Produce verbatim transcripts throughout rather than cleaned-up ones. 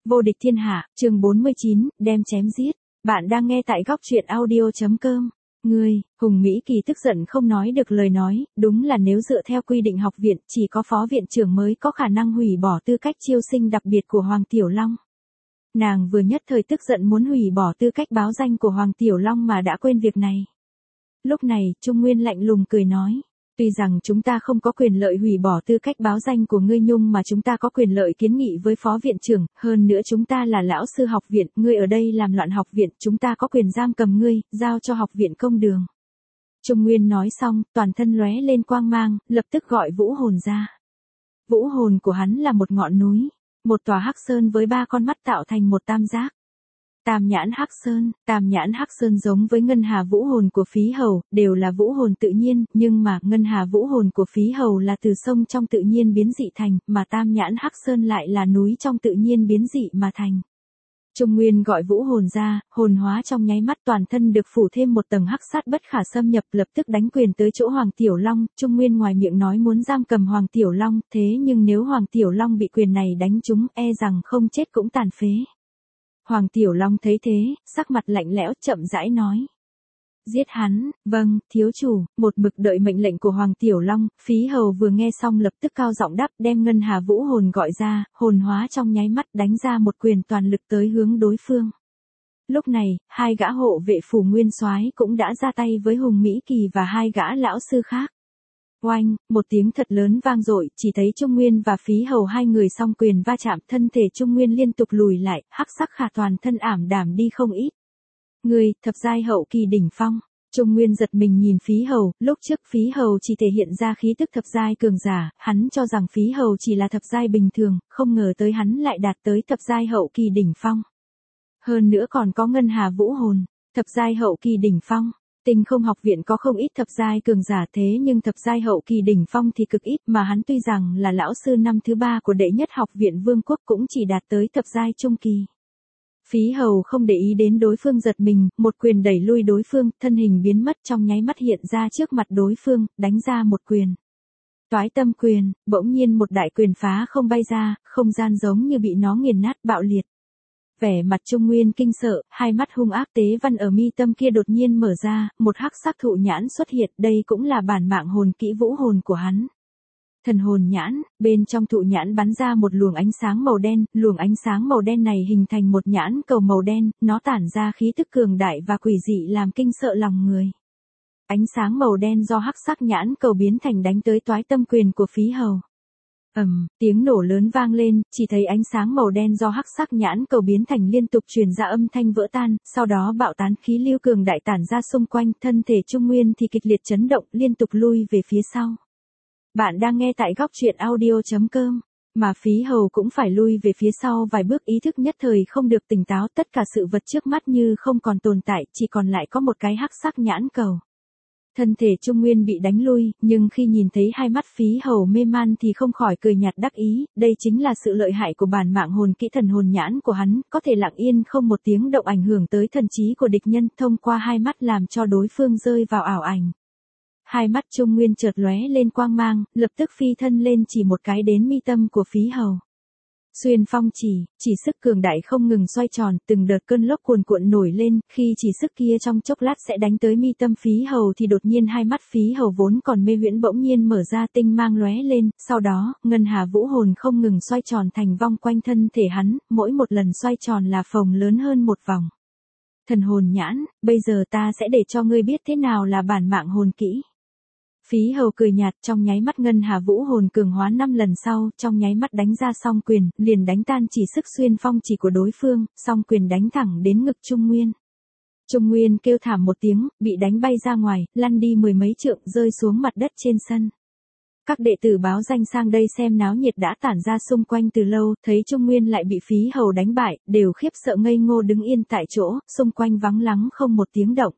Vô địch thiên hạ, chương bốn mươi chín, đem chém giết. Bạn đang nghe tại góc truyện audio.com. Ngươi, Hùng Mỹ Kỳ tức giận không nói được lời nói, đúng là nếu dựa theo quy định học viện, chỉ có phó viện trưởng mới có khả năng hủy bỏ tư cách chiêu sinh đặc biệt của Hoàng Tiểu Long. Nàng vừa nhất thời tức giận muốn hủy bỏ tư cách báo danh của Hoàng Tiểu Long mà đã quên việc này. Lúc này, Trung Nguyên lạnh lùng cười nói. Tuy rằng chúng ta không có quyền lợi hủy bỏ tư cách báo danh của ngươi nhưng mà chúng ta có quyền lợi kiến nghị với phó viện trưởng, hơn nữa chúng ta là lão sư học viện, ngươi ở đây làm loạn học viện, chúng ta có quyền giam cầm ngươi, giao cho học viện công đường. Trung Nguyên nói xong, toàn thân lóe lên quang mang, lập tức gọi vũ hồn ra. Vũ hồn của hắn là một ngọn núi, một tòa hắc sơn với ba con mắt tạo thành một tam giác. Tam nhãn hắc sơn, tam nhãn hắc sơn giống với ngân hà vũ hồn của Phí Hầu, đều là vũ hồn tự nhiên, nhưng mà ngân hà vũ hồn của Phí Hầu là từ sông trong tự nhiên biến dị thành, mà tam nhãn hắc sơn lại là núi trong tự nhiên biến dị mà thành. Trung Nguyên gọi vũ hồn ra, hồn hóa trong nháy mắt toàn thân được phủ thêm một tầng hắc sát bất khả xâm nhập, lập tức đánh quyền tới chỗ Hoàng Tiểu Long. Trung Nguyên ngoài miệng nói muốn giam cầm Hoàng Tiểu Long, thế nhưng nếu Hoàng Tiểu Long bị quyền này đánh trúng, e rằng không chết cũng tàn phế. Hoàng Tiểu Long thấy thế, sắc mặt lạnh lẽo chậm rãi nói. Giết hắn, vâng, thiếu chủ, một mực đợi mệnh lệnh của Hoàng Tiểu Long. Phí Hầu vừa nghe xong lập tức cao giọng đáp, đem ngân hà vũ hồn gọi ra, hồn hóa trong nháy mắt đánh ra một quyền toàn lực tới hướng đối phương. Lúc này, hai gã hộ vệ phủ nguyên soái cũng đã ra tay với Hùng Mỹ Kỳ và hai gã lão sư khác. Oanh, một tiếng thật lớn vang dội, chỉ thấy Trung Nguyên và Phí Hầu hai người song quyền va chạm, thân thể Trung Nguyên liên tục lùi lại, hắc sắc khả toàn thân ảm đảm đi không ít. Người, thập giai hậu kỳ đỉnh phong. Trung Nguyên giật mình nhìn Phí Hầu, lúc trước Phí Hầu chỉ thể hiện ra khí tức thập giai cường giả, hắn cho rằng Phí Hầu chỉ là thập giai bình thường, không ngờ tới hắn lại đạt tới thập giai hậu kỳ đỉnh phong. Hơn nữa còn có ngân hà vũ hồn, thập giai hậu kỳ đỉnh phong. Tinh Không học viện có không ít thập giai cường giả thế nhưng thập giai hậu kỳ đỉnh phong thì cực ít, mà hắn tuy rằng là lão sư năm thứ ba của đệ nhất học viện vương quốc cũng chỉ đạt tới thập giai trung kỳ. Phí Hầu không để ý đến đối phương giật mình, một quyền đẩy lui đối phương, thân hình biến mất trong nháy mắt hiện ra trước mặt đối phương, đánh ra một quyền. Toái tâm quyền, bỗng nhiên một đại quyền phá không bay ra, không gian giống như bị nó nghiền nát bạo liệt. Vẻ mặt Trung Nguyên kinh sợ, hai mắt hung ác tế văn ở mi tâm kia đột nhiên mở ra, một hắc sắc thụ nhãn xuất hiện, đây cũng là bản mạng hồn kỹ vũ hồn của hắn. Thần hồn nhãn, bên trong thụ nhãn bắn ra một luồng ánh sáng màu đen, luồng ánh sáng màu đen này hình thành một nhãn cầu màu đen, nó tản ra khí tức cường đại và quỷ dị làm kinh sợ lòng người. Ánh sáng màu đen do hắc sắc nhãn cầu biến thành đánh tới toái tâm quyền của Phí Hầu. Ầm, um, tiếng nổ lớn vang lên, chỉ thấy ánh sáng màu đen do hắc sắc nhãn cầu biến thành liên tục truyền ra âm thanh vỡ tan, sau đó bạo tán khí lưu cường đại tản ra xung quanh, thân thể Trung Nguyên thì kịch liệt chấn động, liên tục lui về phía sau. Bạn đang nghe tại góc truyện audio.com, mà Phí Hầu cũng phải lui về phía sau vài bước, ý thức nhất thời không được tỉnh táo, tất cả sự vật trước mắt như không còn tồn tại, chỉ còn lại có một cái hắc sắc nhãn cầu. Thân thể Trung Nguyên bị đánh lui, nhưng khi nhìn thấy hai mắt Phí Hầu mê man thì không khỏi cười nhạt đắc ý, đây chính là sự lợi hại của bản mạng hồn kỹ thần hồn nhãn của hắn, có thể lặng yên không một tiếng động ảnh hưởng tới thần trí của địch nhân, thông qua hai mắt làm cho đối phương rơi vào ảo ảnh. Hai mắt Trung Nguyên chợt lóe lên quang mang, lập tức phi thân lên chỉ một cái đến mi tâm của Phí Hầu. Xuyên phong chỉ, chỉ sức cường đại không ngừng xoay tròn, từng đợt cơn lốc cuồn cuộn nổi lên, khi chỉ sức kia trong chốc lát sẽ đánh tới mi tâm Phí Hầu thì đột nhiên hai mắt Phí Hầu vốn còn mê huyễn bỗng nhiên mở ra, tinh mang lóe lên, sau đó, ngân hà vũ hồn không ngừng xoay tròn thành vong quanh thân thể hắn, mỗi một lần xoay tròn là phồng lớn hơn một vòng. Thần hồn nhãn, bây giờ ta sẽ để cho ngươi biết thế nào là bản mạng hồn kỹ. Phí Hầu cười nhạt, trong nháy mắt ngân hà vũ hồn cường hóa năm lần sau, trong nháy mắt đánh ra song quyền, liền đánh tan chỉ sức xuyên phong chỉ của đối phương, song quyền đánh thẳng đến ngực Trung Nguyên. Trung Nguyên kêu thảm một tiếng, bị đánh bay ra ngoài, lăn đi mười mấy trượng, rơi xuống mặt đất trên sân. Các đệ tử báo danh sang đây xem náo nhiệt đã tản ra xung quanh từ lâu, thấy Trung Nguyên lại bị Phí Hầu đánh bại, đều khiếp sợ ngây ngô đứng yên tại chỗ, xung quanh vắng lắng không một tiếng động.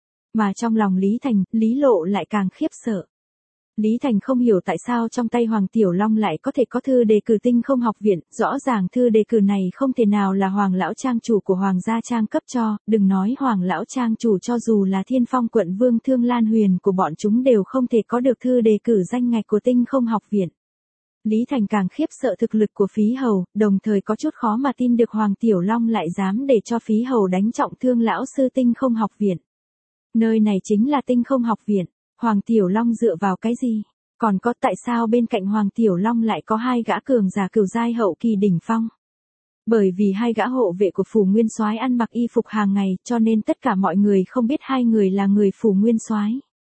Mà trong lòng Lý Thành, Lý Lộ lại càng khiếp sợ. Lý Thành không hiểu tại sao trong tay Hoàng Tiểu Long lại có thể có thư đề cử Tinh Không học viện, rõ ràng thư đề cử này không thể nào là Hoàng lão trang chủ của Hoàng gia trang cấp cho, đừng nói Hoàng lão trang chủ, cho dù là Thiên Phong quận vương Thương Lan Huyền của bọn chúng đều không thể có được thư đề cử danh ngạch của Tinh Không học viện. Lý Thành càng khiếp sợ thực lực của Phí Hầu, đồng thời có chút khó mà tin được Hoàng Tiểu Long lại dám để cho Phí Hầu đánh trọng thương lão sư Tinh Không Học Viện. Nơi này chính là Tinh Không Học Viện, Hoàng Tiểu Long dựa vào cái gì? Còn có tại sao bên cạnh Hoàng Tiểu Long lại có hai gã cường giả cửu giai hậu kỳ đỉnh phong? Bởi vì hai gã hộ vệ của Phủ Nguyên Soái ăn mặc y phục hàng ngày, cho nên tất cả mọi người không biết hai người là người Phủ Nguyên Soái.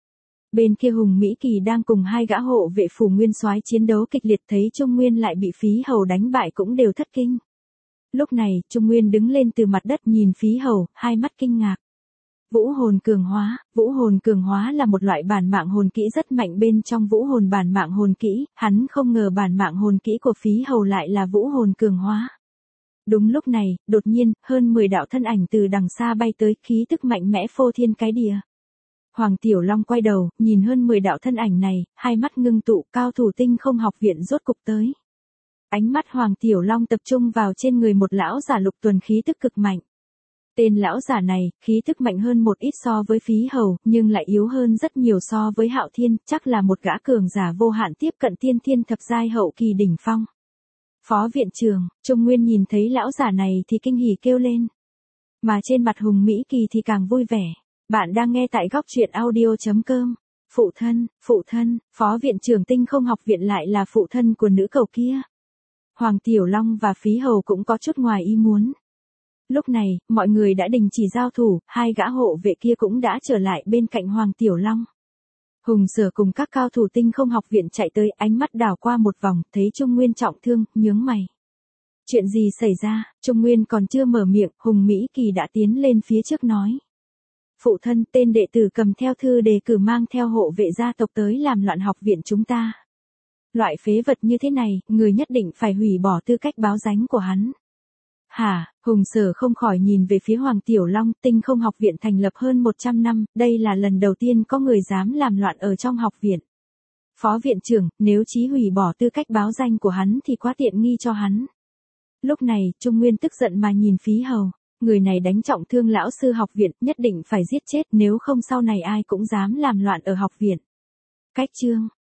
Bên kia Hùng Mỹ Kỳ đang cùng hai gã hộ vệ Phủ Nguyên Soái chiến đấu kịch liệt, thấy Trung Nguyên lại bị Phí Hầu đánh bại cũng đều thất kinh. Lúc này, Trung Nguyên đứng lên từ mặt đất nhìn Phí Hầu, hai mắt kinh ngạc. Vũ hồn cường hóa, vũ hồn cường hóa là một loại bản mạng hồn kỹ rất mạnh bên trong vũ hồn bản mạng hồn kỹ, hắn không ngờ bản mạng hồn kỹ của Phí Hầu lại là vũ hồn cường hóa. Đúng lúc này, đột nhiên, hơn mười đạo thân ảnh từ đằng xa bay tới, khí tức mạnh mẽ phô thiên cái địa. Hoàng Tiểu Long quay đầu, nhìn hơn mười đạo thân ảnh này, hai mắt ngưng tụ, cao thủ Tinh Không Học Viện rốt cục tới. Ánh mắt Hoàng Tiểu Long tập trung vào trên người một lão giả lục tuần khí tức cực mạnh. Tên lão giả này, khí tức mạnh hơn một ít so với Phí Hầu, nhưng lại yếu hơn rất nhiều so với Hạo Thiên, chắc là một gã cường giả vô hạn tiếp cận tiên thiên thập giai hậu kỳ đỉnh phong. Phó viện trưởng, Trung Nguyên nhìn thấy lão giả này thì kinh hỉ kêu lên. Mà trên mặt Hùng Mỹ Kỳ thì càng vui vẻ. Bạn đang nghe tại góc truyện audio chấm com. Phụ thân, phụ thân, Phó viện trưởng Tinh Không Học Viện lại là phụ thân của nữ cầu kia. Hoàng Tiểu Long và Phí Hầu cũng có chút ngoài ý muốn. Lúc này, mọi người đã đình chỉ giao thủ, hai gã hộ vệ kia cũng đã trở lại bên cạnh Hoàng Tiểu Long. Hùng Sở cùng các cao thủ Tinh Không Học Viện chạy tới, ánh mắt đảo qua một vòng, thấy Trung Nguyên trọng thương, nhướng mày. Chuyện gì xảy ra? Trung Nguyên còn chưa mở miệng, Hùng Mỹ Kỳ đã tiến lên phía trước nói. Phụ thân, tên đệ tử cầm theo thư đề cử mang theo hộ vệ gia tộc tới làm loạn học viện chúng ta. Loại phế vật như thế này, người nhất định phải hủy bỏ tư cách báo danh của hắn. Hả, Hùng Sở không khỏi nhìn về phía Hoàng Tiểu Long, Tinh Không Học Viện thành lập hơn một trăm năm, đây là lần đầu tiên có người dám làm loạn ở trong học viện. Phó viện trưởng, nếu chí hủy bỏ tư cách báo danh của hắn thì quá tiện nghi cho hắn. Lúc này, Trung Nguyên tức giận mà nhìn Phí Hầu, người này đánh trọng thương lão sư học viện, nhất định phải giết chết, nếu không sau này ai cũng dám làm loạn ở học viện. Cách chương,